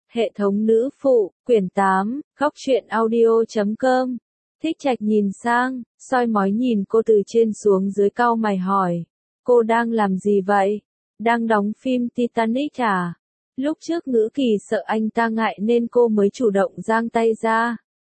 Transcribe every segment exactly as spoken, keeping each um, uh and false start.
Hệ thống nữ phụ, quyển tám, góc truyện audio chấm com. Thích Trạch nhìn sang, soi mói nhìn cô từ trên xuống dưới cau mày hỏi. Cô đang làm gì vậy? Đang đóng phim Titanic à? Lúc trước Ngữ Kỳ sợ anh ta ngại nên cô mới chủ động giang tay ra.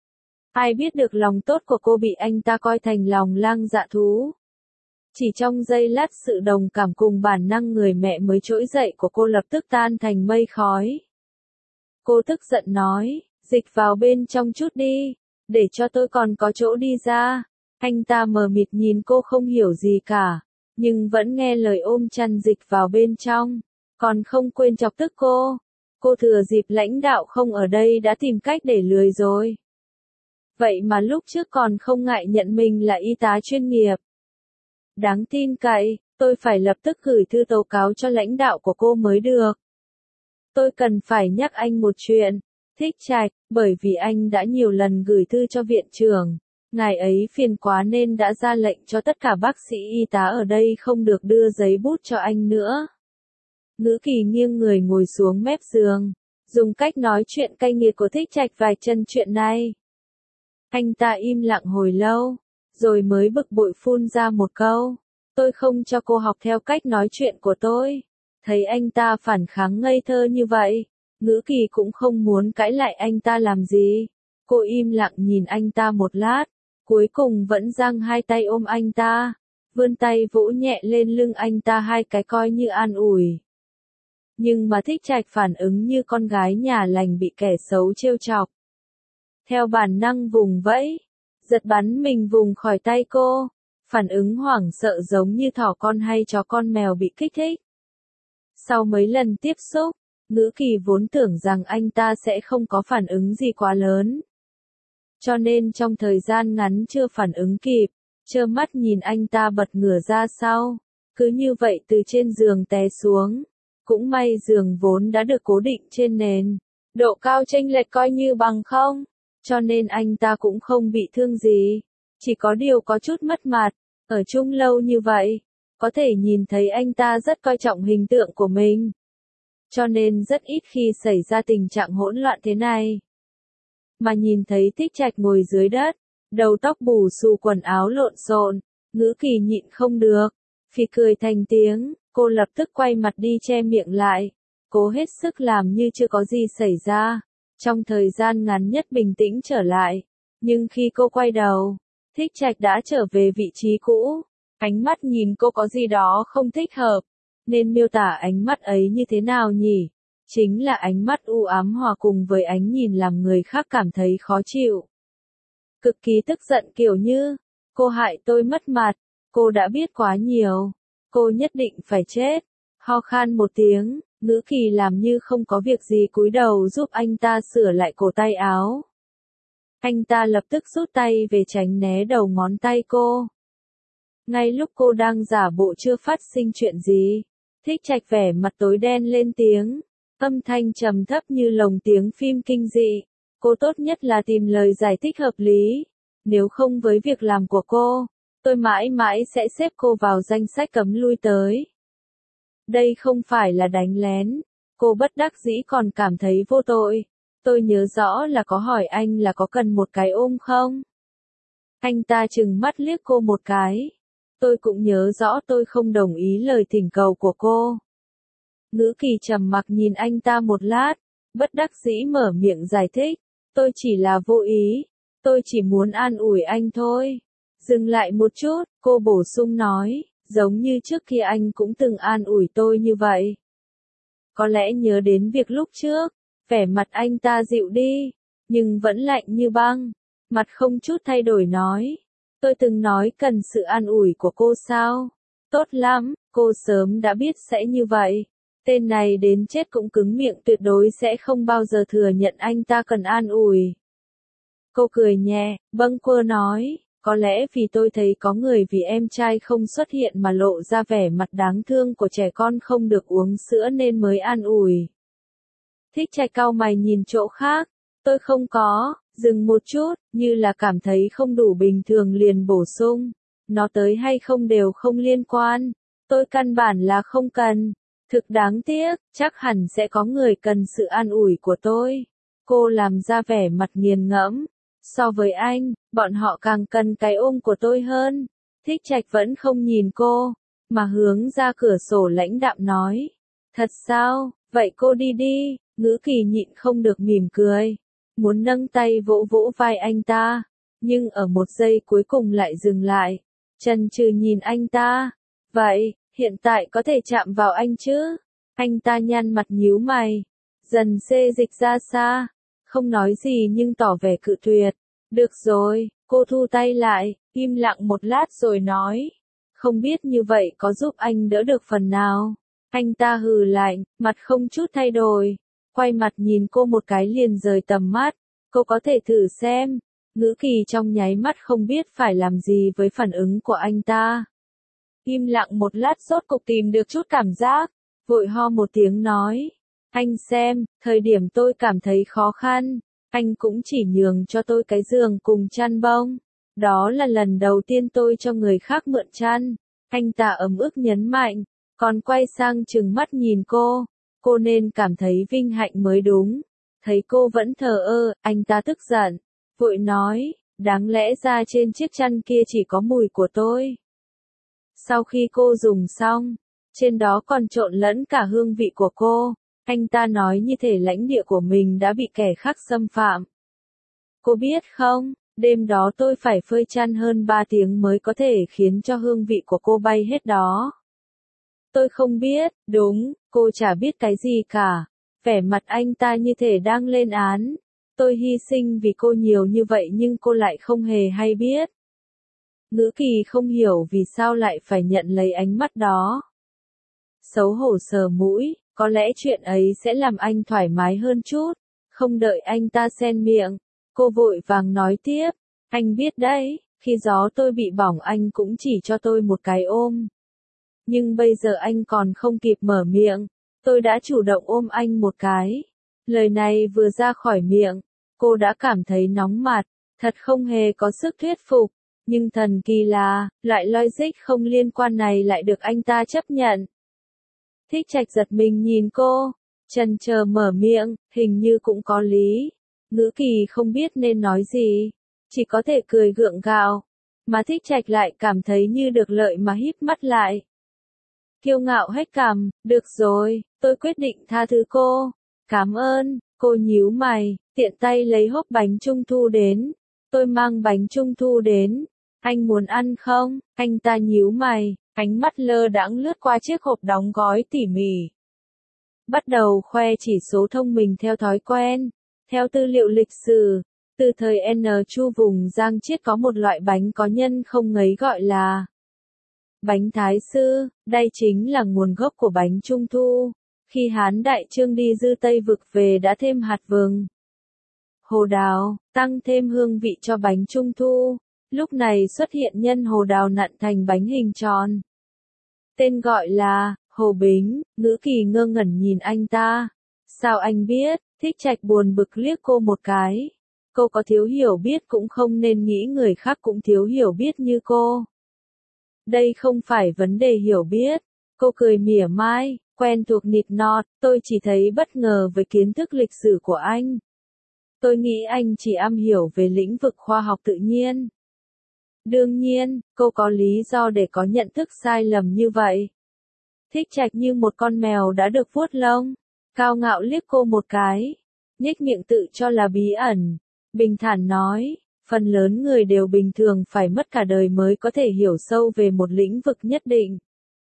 Ai biết được lòng tốt của cô bị anh ta coi thành lòng lang dạ thú. Chỉ trong giây lát sự đồng cảm cùng bản năng người mẹ mới trỗi dậy của cô lập tức tan thành mây khói. Cô tức giận nói, dịch vào bên trong chút đi, để cho tôi còn có chỗ đi ra. Anh ta mờ mịt nhìn cô không hiểu gì cả, nhưng vẫn nghe lời ôm chăn dịch vào bên trong, còn không quên chọc tức cô. Cô thừa dịp lãnh đạo không ở đây đã tìm cách để lười rồi. Vậy mà lúc trước còn không ngại nhận mình là y tá chuyên nghiệp. Đáng tin cậy, tôi phải lập tức gửi thư tố cáo cho lãnh đạo của cô mới được. Tôi cần phải nhắc anh một chuyện, Thích Trạch, bởi vì anh đã nhiều lần gửi thư cho viện trưởng. Ngài ấy phiền quá nên đã ra lệnh cho tất cả bác sĩ y tá ở đây không được đưa giấy bút cho anh nữa. Ngữ Kỳ nghiêng người ngồi xuống mép giường, dùng cách nói chuyện cay nghiệt của Thích Trạch vạch chân chuyện này. Anh ta im lặng hồi lâu, rồi mới bực bội phun ra một câu. Tôi không cho cô học theo cách nói chuyện của tôi. Thấy anh ta phản kháng ngây thơ như vậy, Ngữ Kỳ cũng không muốn cãi lại anh ta làm gì. Cô im lặng nhìn anh ta một lát, cuối cùng vẫn giang hai tay ôm anh ta, vươn tay vỗ nhẹ lên lưng anh ta hai cái coi như an ủi. Nhưng mà Thích Trạch phản ứng như con gái nhà lành bị kẻ xấu trêu chọc. Theo bản năng vùng vẫy, giật bắn mình vùng khỏi tay cô, phản ứng hoảng sợ giống như thỏ con hay chó con mèo bị kích thích. Sau mấy lần tiếp xúc, Ngữ Kỳ vốn tưởng rằng anh ta sẽ không có phản ứng gì quá lớn. Cho nên trong thời gian ngắn chưa phản ứng kịp, trơ mắt nhìn anh ta bật ngửa ra sau, cứ như vậy từ trên giường té xuống. Cũng may giường vốn đã được cố định trên nền, độ cao chênh lệch coi như bằng không, cho nên anh ta cũng không bị thương gì, chỉ có điều có chút mất mặt. Ở chung lâu như vậy, có thể nhìn thấy anh ta rất coi trọng hình tượng của mình. Cho nên rất ít khi xảy ra tình trạng hỗn loạn thế này. Mà nhìn thấy Thích Trạch ngồi dưới đất, đầu tóc bù xù quần áo lộn xộn, Ngữ Kỳ nhịn không được, phì cười thành tiếng, cô lập tức quay mặt đi che miệng lại, cố hết sức làm như chưa có gì xảy ra, trong thời gian ngắn nhất bình tĩnh trở lại. Nhưng khi cô quay đầu, Thích Trạch đã trở về vị trí cũ, ánh mắt nhìn cô có gì đó không thích hợp, nên miêu tả ánh mắt ấy như thế nào nhỉ? Chính là ánh mắt u ám hòa cùng với ánh nhìn làm người khác cảm thấy khó chịu. Cực kỳ tức giận kiểu như, cô hại tôi mất mặt, cô đã biết quá nhiều, cô nhất định phải chết. Ho khan một tiếng, Ngữ Kỳ làm như không có việc gì cúi đầu giúp anh ta sửa lại cổ tay áo. Anh ta lập tức rút tay về tránh né đầu ngón tay cô. Ngay lúc cô đang giả bộ chưa phát sinh chuyện gì, Thích Trạch vẻ mặt tối đen lên tiếng, âm thanh trầm thấp như lồng tiếng phim kinh dị. Cô tốt nhất là tìm lời giải thích hợp lý, nếu không với việc làm của cô, tôi mãi mãi sẽ xếp cô vào danh sách cấm lui tới. Đây không phải là đánh lén, cô bất đắc dĩ còn cảm thấy vô tội. Tôi nhớ rõ là có hỏi anh là có cần một cái ôm không? Anh ta trừng mắt liếc cô một cái. Tôi cũng nhớ rõ tôi không đồng ý lời thỉnh cầu của cô. Ngữ Kỳ trầm mặc nhìn anh ta một lát, bất đắc dĩ mở miệng giải thích. Tôi chỉ là vô ý, tôi chỉ muốn an ủi anh thôi. Dừng lại một chút, cô bổ sung nói, giống như trước kia anh cũng từng an ủi tôi như vậy. Có lẽ nhớ đến việc lúc trước, vẻ mặt anh ta dịu đi, nhưng vẫn lạnh như băng, mặt không chút thay đổi nói. Tôi từng nói cần sự an ủi của cô sao? Tốt lắm, cô sớm đã biết sẽ như vậy. Tên này đến chết cũng cứng miệng tuyệt đối sẽ không bao giờ thừa nhận anh ta cần an ủi. Cô cười nhẹ, bâng quơ nói, có lẽ vì tôi thấy có người vì em trai không xuất hiện mà lộ ra vẻ mặt đáng thương của trẻ con không được uống sữa nên mới an ủi. Thích Trạch cau mày nhìn chỗ khác, tôi không có, dừng một chút, như là cảm thấy không đủ bình thường liền bổ sung, nó tới hay không đều không liên quan, tôi căn bản là không cần. Thực đáng tiếc, chắc hẳn sẽ có người cần sự an ủi của tôi. Cô làm ra vẻ mặt nghiền ngẫm. So với anh, bọn họ càng cần cái ôm của tôi hơn. Thích Trạch vẫn không nhìn cô, mà hướng ra cửa sổ lãnh đạm nói. Thật sao, vậy cô đi đi, Ngữ Kỳ nhịn không được mỉm cười. Muốn nâng tay vỗ vỗ vai anh ta, nhưng ở một giây cuối cùng lại dừng lại. Chần chừ nhìn anh ta. Vậy, hiện tại có thể chạm vào anh chứ? Anh ta nhăn mặt nhíu mày, dần xê dịch ra xa, không nói gì nhưng tỏ vẻ cự tuyệt. Được rồi, cô thu tay lại, im lặng một lát rồi nói. Không biết như vậy có giúp anh đỡ được phần nào? Anh ta hừ lạnh, mặt không chút thay đổi, quay mặt nhìn cô một cái liền rời tầm mắt. Cô có thể thử xem. Ngữ Kỳ trong nháy mắt không biết phải làm gì với phản ứng của anh ta. Im lặng một lát rốt cục tìm được chút cảm giác, vội ho một tiếng nói. Anh xem, thời điểm tôi cảm thấy khó khăn, anh cũng chỉ nhường cho tôi cái giường cùng chăn bông. Đó là lần đầu tiên tôi cho người khác mượn chăn. Anh ta ấm ức nhấn mạnh, còn quay sang trừng mắt nhìn cô. Cô nên cảm thấy vinh hạnh mới đúng. Thấy cô vẫn thờ ơ, anh ta tức giận, vội nói, đáng lẽ ra trên chiếc chăn kia chỉ có mùi của tôi. Sau khi cô dùng xong, trên đó còn trộn lẫn cả hương vị của cô. Anh ta nói như thể lãnh địa của mình đã bị kẻ khác xâm phạm. Cô biết không, đêm đó tôi phải phơi chăn hơn ba tiếng mới có thể khiến cho hương vị của cô bay hết đó. Tôi không biết, đúng, cô chả biết cái gì cả. Vẻ mặt anh ta như thể đang lên án. Tôi hy sinh vì cô nhiều như vậy nhưng cô lại không hề hay biết. Ngữ Kỳ không hiểu vì sao lại phải nhận lấy ánh mắt đó. Xấu hổ sờ mũi, có lẽ chuyện ấy sẽ làm anh thoải mái hơn chút. Không đợi anh ta xen miệng, cô vội vàng nói tiếp. Anh biết đấy, khi gió tôi bị bỏng anh cũng chỉ cho tôi một cái ôm. Nhưng bây giờ anh còn không kịp mở miệng, tôi đã chủ động ôm anh một cái. Lời này vừa ra khỏi miệng, cô đã cảm thấy nóng mặt, thật không hề có sức thuyết phục. Nhưng thần kỳ là, loại logic không liên quan này lại được anh ta chấp nhận. Thích Trạch giật mình nhìn cô, chần chờ mở miệng, hình như cũng có lý. Ngữ Kỳ không biết nên nói gì, chỉ có thể cười gượng gạo. Mà Thích Trạch lại cảm thấy như được lợi mà híp mắt lại. Kiêu ngạo hét cằm, được rồi, tôi quyết định tha thứ cô. Cảm ơn, cô nhíu mày, tiện tay lấy hộp bánh trung thu đến. Tôi mang bánh trung thu đến. Anh muốn ăn không? Anh ta nhíu mày, ánh mắt lơ đãng lướt qua chiếc hộp đóng gói tỉ mỉ. Bắt đầu khoe chỉ số thông minh theo thói quen. Theo tư liệu lịch sử, từ thời N Chu vùng Giang Chiết có một loại bánh có nhân không ngấy gọi là bánh Thái Sư. Đây chính là nguồn gốc của bánh trung thu. Khi Hán Đại Trương đi dư Tây vực về đã thêm hạt vừng, hồ đào, tăng thêm hương vị cho bánh trung thu. Lúc này xuất hiện nhân hồ đào nặn thành bánh hình tròn. Tên gọi là Hồ Bính. Ngữ Kỳ ngơ ngẩn nhìn anh ta. Sao anh biết? Thích Trạch buồn bực liếc cô một cái. Cô có thiếu hiểu biết cũng không nên nghĩ người khác cũng thiếu hiểu biết như cô. Đây không phải vấn đề hiểu biết. Cô cười mỉa mai, quen thuộc nịt nọt, tôi chỉ thấy bất ngờ với kiến thức lịch sử của anh. Tôi nghĩ anh chỉ am hiểu về lĩnh vực khoa học tự nhiên. Đương nhiên, cô có lý do để có nhận thức sai lầm như vậy. Thích Trạch như một con mèo đã được vuốt lông, cao ngạo liếc cô một cái, nhếch miệng tự cho là bí ẩn, bình thản nói, phần lớn người đều bình thường phải mất cả đời mới có thể hiểu sâu về một lĩnh vực nhất định.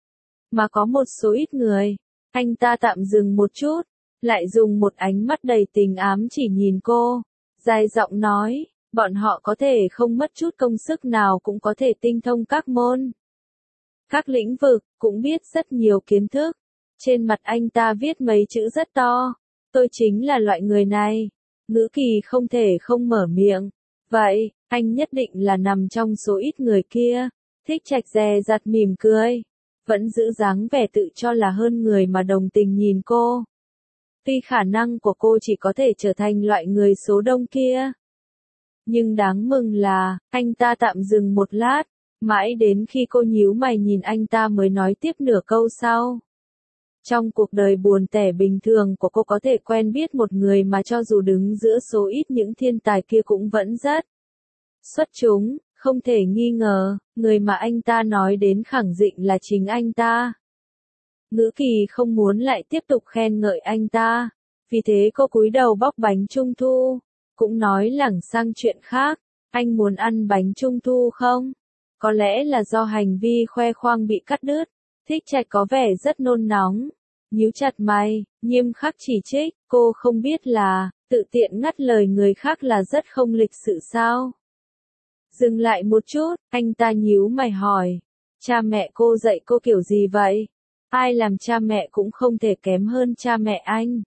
Mà có một số ít người, anh ta tạm dừng một chút, lại dùng một ánh mắt đầy tình ám chỉ nhìn cô, dài giọng nói, bọn họ có thể không mất chút công sức nào cũng có thể tinh thông các môn, các lĩnh vực, cũng biết rất nhiều kiến thức. Trên mặt anh ta viết mấy chữ rất to, tôi chính là loại người này. Ngữ Kỳ không thể không mở miệng. Vậy, anh nhất định là nằm trong số ít người kia. Thích Trạch dè dặt mỉm cười, vẫn giữ dáng vẻ tự cho là hơn người mà đồng tình nhìn cô. Tuy khả năng của cô chỉ có thể trở thành loại người số đông kia. Nhưng đáng mừng là, anh ta tạm dừng một lát, mãi đến khi cô nhíu mày nhìn anh ta mới nói tiếp nửa câu sau. Trong cuộc đời buồn tẻ bình thường của cô có thể quen biết một người mà cho dù đứng giữa số ít những thiên tài kia cũng vẫn rất xuất chúng, không thể nghi ngờ, người mà anh ta nói đến khẳng định là chính anh ta. Ngữ Kỳ không muốn lại tiếp tục khen ngợi anh ta, vì thế cô cúi đầu bóc bánh trung thu, cũng nói lẳng sang chuyện khác, anh muốn ăn bánh trung thu không? Có lẽ là do hành vi khoe khoang bị cắt đứt, Thích Trạch có vẻ rất nôn nóng, nhíu chặt mày, nghiêm khắc chỉ trích, cô không biết là, tự tiện ngắt lời người khác là rất không lịch sự sao? Dừng lại một chút, anh ta nhíu mày hỏi, cha mẹ cô dạy cô kiểu gì vậy? Ai làm cha mẹ cũng không thể kém hơn cha mẹ anh.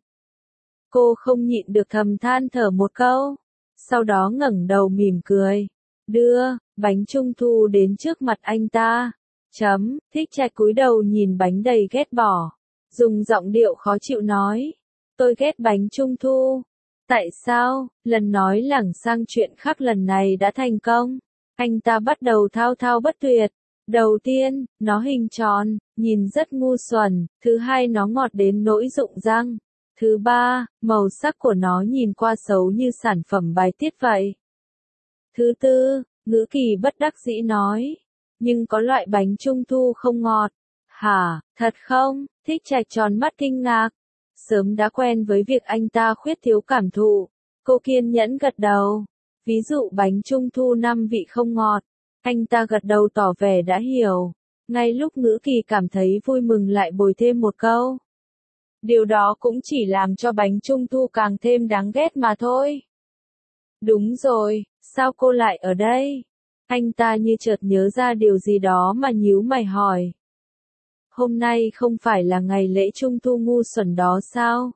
Cô không nhịn được thầm than thở một câu, sau đó ngẩng đầu mỉm cười, đưa bánh trung thu đến trước mặt anh ta. Chấm, Thích Trạch cúi đầu nhìn bánh đầy ghét bỏ, dùng giọng điệu khó chịu nói, tôi ghét bánh trung thu. Tại sao? Lần nói lẳng sang chuyện khác lần này đã thành công. Anh ta bắt đầu thao thao bất tuyệt. Đầu tiên, nó hình tròn, nhìn rất ngu xuẩn. Thứ hai, nó ngọt đến nỗi rụng răng. Thứ ba, màu sắc của nó nhìn qua xấu như sản phẩm bài tiết vậy. Thứ tư, Ngữ Kỳ bất đắc dĩ nói, nhưng có loại bánh trung thu không ngọt. Hả, thật không? Thích Trạch tròn mắt kinh ngạc. Sớm đã quen với việc anh ta khuyết thiếu cảm thụ, cô kiên nhẫn gật đầu. Ví dụ bánh trung thu năm vị không ngọt, anh ta gật đầu tỏ vẻ đã hiểu. Ngay lúc Ngữ Kỳ cảm thấy vui mừng lại bồi thêm một câu. Điều đó cũng chỉ làm cho bánh trung thu càng thêm đáng ghét mà thôi. Đúng rồi, sao cô lại ở đây? Anh ta như chợt nhớ ra điều gì đó mà nhíu mày hỏi. Hôm nay không phải là ngày lễ trung thu ngu xuẩn đó sao?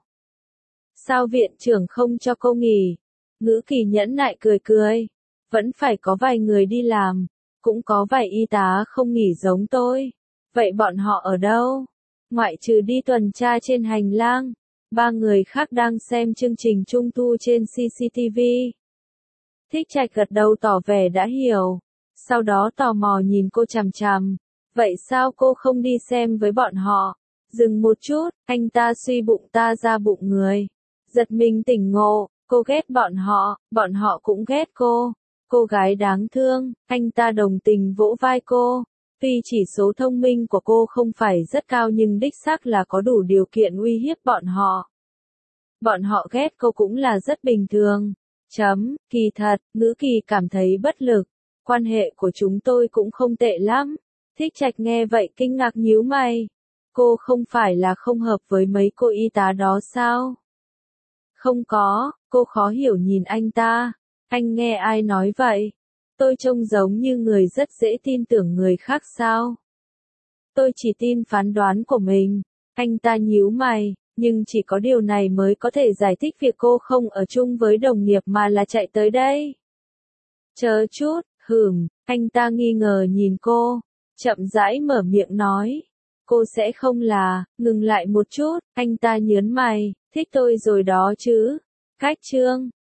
Sao viện trưởng không cho cô nghỉ? Ngữ Kỳ nhẫn nại cười cười. Vẫn phải có vài người đi làm, cũng có vài y tá không nghỉ giống tôi. Vậy bọn họ ở đâu? Ngoại trừ đi tuần tra trên hành lang, ba người khác đang xem chương trình trung thu trên xê xê tê vê. Thích Trạch gật đầu tỏ vẻ đã hiểu, sau đó tò mò nhìn cô chằm chằm. Vậy sao cô không đi xem với bọn họ? Dừng một chút, anh ta suy bụng ta ra bụng người. Giật mình tỉnh ngộ, cô ghét bọn họ, bọn họ cũng ghét cô. Cô gái đáng thương, anh ta đồng tình vỗ vai cô. Tuy chỉ số thông minh của cô không phải rất cao nhưng đích xác là có đủ điều kiện uy hiếp bọn họ. Bọn họ ghét cô cũng là rất bình thường. Chấm, kỳ thật, Ngữ Kỳ cảm thấy bất lực. Quan hệ của chúng tôi cũng không tệ lắm. Thích Trạch nghe vậy kinh ngạc nhíu mày. Cô không phải là không hợp với mấy cô y tá đó sao? Không có, cô khó hiểu nhìn anh ta. Anh nghe ai nói vậy? Tôi trông giống như người rất dễ tin tưởng người khác sao? Tôi chỉ tin phán đoán của mình. Anh ta nhíu mày, nhưng chỉ có điều này mới có thể giải thích việc cô không ở chung với đồng nghiệp mà là chạy tới đây. Chờ chút, hửm, anh ta nghi ngờ nhìn cô. Chậm rãi mở miệng nói. Cô sẽ không là, ngừng lại một chút, anh ta nhớn mày, thích tôi rồi đó chứ. Cách chương,